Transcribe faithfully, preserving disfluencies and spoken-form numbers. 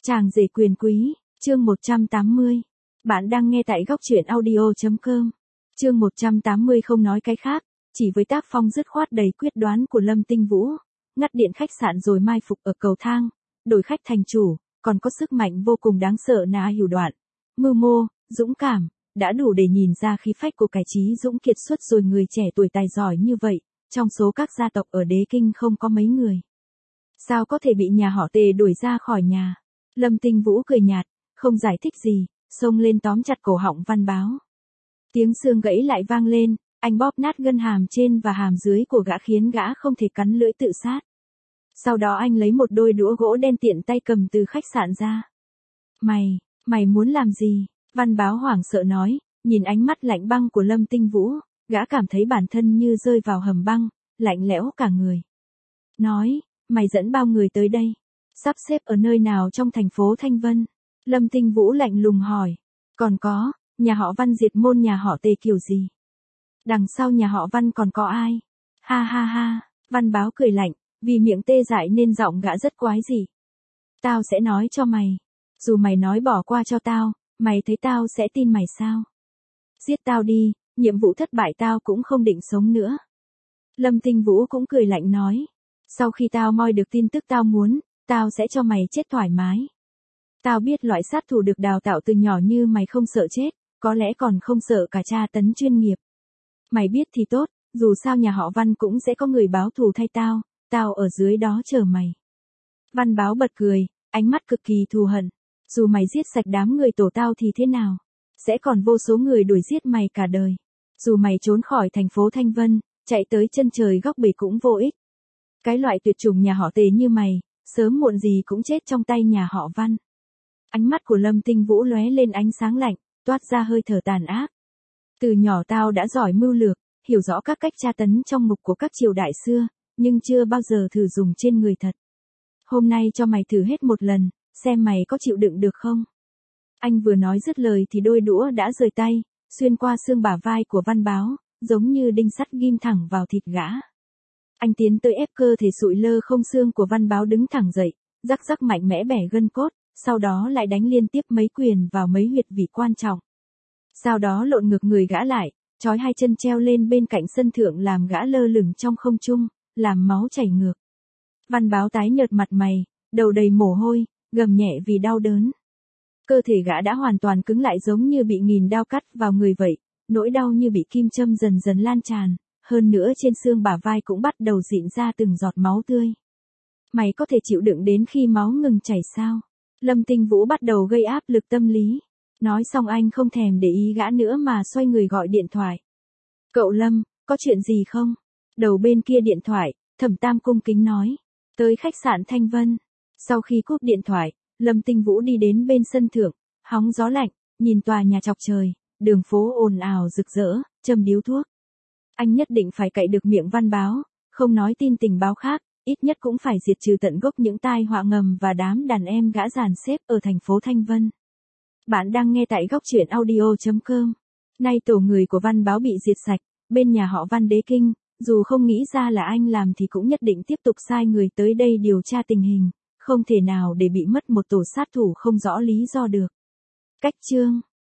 Chàng rể quyền quý, chương một trăm tám mươi. Bạn đang nghe tại góc truyện audio chấm com. Chương một trăm tám mươi không nói cái khác, chỉ với tác phong dứt khoát đầy quyết đoán của Lâm Tinh Vũ, ngắt điện khách sạn rồi mai phục ở cầu thang, đổi khách thành chủ, còn có sức mạnh vô cùng đáng sợ nà hiểu đoạn, mưu mô, dũng cảm, đã đủ để nhìn ra khí phách của cải trí dũng kiệt xuất rồi. Người trẻ tuổi tài giỏi như vậy, trong số các gia tộc ở Đế Kinh không có mấy người. Sao có thể bị nhà họ Tề đuổi ra khỏi nhà? Lâm Tinh Vũ cười nhạt, không giải thích gì, xông lên tóm chặt cổ họng Văn Báo. Tiếng xương gãy lại vang lên, anh bóp nát gân hàm trên và hàm dưới của gã khiến gã không thể cắn lưỡi tự sát. Sau đó anh lấy một đôi đũa gỗ đen tiện tay cầm từ khách sạn ra. Mày, mày muốn làm gì? Văn Báo hoảng sợ nói, nhìn ánh mắt lạnh băng của Lâm Tinh Vũ, gã cảm thấy bản thân như rơi vào hầm băng, lạnh lẽo cả người. Nói, mày dẫn bao người tới đây? Sắp xếp ở nơi nào trong thành phố Thanh Vân? Lâm Tinh Vũ lạnh lùng hỏi. Còn có, nhà họ Văn diệt môn nhà họ Tề kiểu gì? Đằng sau nhà họ Văn còn có ai? Ha ha ha, Văn Báo cười lạnh, vì miệng tê dại nên giọng gã rất quái dị. Tao sẽ nói cho mày. Dù mày nói bỏ qua cho tao, mày thấy tao sẽ tin mày sao? Giết tao đi, nhiệm vụ thất bại tao cũng không định sống nữa. Lâm Tinh Vũ cũng cười lạnh nói. Sau khi tao moi được tin tức tao muốn, tao sẽ cho mày chết thoải mái. Tao biết loại sát thủ được đào tạo từ nhỏ như mày không sợ chết, có lẽ còn không sợ cả tra tấn chuyên nghiệp. Mày biết thì tốt, dù sao nhà họ Văn cũng sẽ có người báo thù thay tao, tao ở dưới đó chờ mày. Văn Báo bật cười, ánh mắt cực kỳ thù hận. Dù mày giết sạch đám người tổ tao thì thế nào? Sẽ còn vô số người đuổi giết mày cả đời. Dù mày trốn khỏi thành phố Thanh Vân, chạy tới chân trời góc bể cũng vô ích. Cái loại tuyệt chủng nhà họ Tề như mày, sớm muộn gì cũng chết trong tay nhà họ Văn. Ánh mắt của Lâm Tinh Vũ lóe lên ánh sáng lạnh, toát ra hơi thở tàn ác. Từ nhỏ tao đã giỏi mưu lược, hiểu rõ các cách tra tấn trong ngục của các triều đại xưa, nhưng chưa bao giờ thử dùng trên người thật. Hôm nay cho mày thử hết một lần, xem mày có chịu đựng được không? Anh vừa nói dứt lời thì đôi đũa đã rời tay, xuyên qua xương bả vai của Văn Báo, giống như đinh sắt ghim thẳng vào thịt gã. Anh tiến tới ép cơ thể sụi lơ không xương của Văn Báo đứng thẳng dậy, rắc rắc mạnh mẽ bẻ gân cốt, sau đó lại đánh liên tiếp mấy quyền vào mấy huyệt vị quan trọng. Sau đó lộn ngược người gã lại, trói hai chân treo lên bên cạnh sân thượng làm gã lơ lửng trong không trung, làm máu chảy ngược. Văn Báo tái nhợt mặt mày, đầu đầy mồ hôi, gầm nhẹ vì đau đớn. Cơ thể gã đã hoàn toàn cứng lại giống như bị nghìn đao cắt vào người vậy, nỗi đau như bị kim châm dần dần lan tràn, hơn nữa trên xương bả vai cũng bắt đầu rịn ra từng giọt máu tươi. Mày có thể chịu đựng đến khi máu ngừng chảy sao? Lâm Tinh Vũ bắt đầu gây áp lực tâm lý. Nói xong anh không thèm để ý gã nữa mà xoay người gọi điện thoại. Cậu Lâm, có chuyện gì không? Đầu bên kia điện thoại, Thẩm Tam cung kính nói. Tới khách sạn Thanh Vân. Sau khi cúp điện thoại, Lâm Tinh Vũ đi đến bên sân thượng, hóng gió lạnh, nhìn tòa nhà chọc trời, đường phố ồn ào rực rỡ, châm điếu thuốc. Anh nhất định phải cậy được miệng Văn Báo, không nói tin tình báo khác, ít nhất cũng phải diệt trừ tận gốc những tai họa ngầm và đám đàn em gã dàn xếp ở thành phố Thanh Vân. Bạn đang nghe tại góc truyện audio chấm com. Nay tổ người của Văn Báo bị diệt sạch, bên nhà họ Văn Đế Kinh, dù không nghĩ ra là anh làm thì cũng nhất định tiếp tục sai người tới đây điều tra tình hình, không thể nào để bị mất một tổ sát thủ không rõ lý do được. Cách chương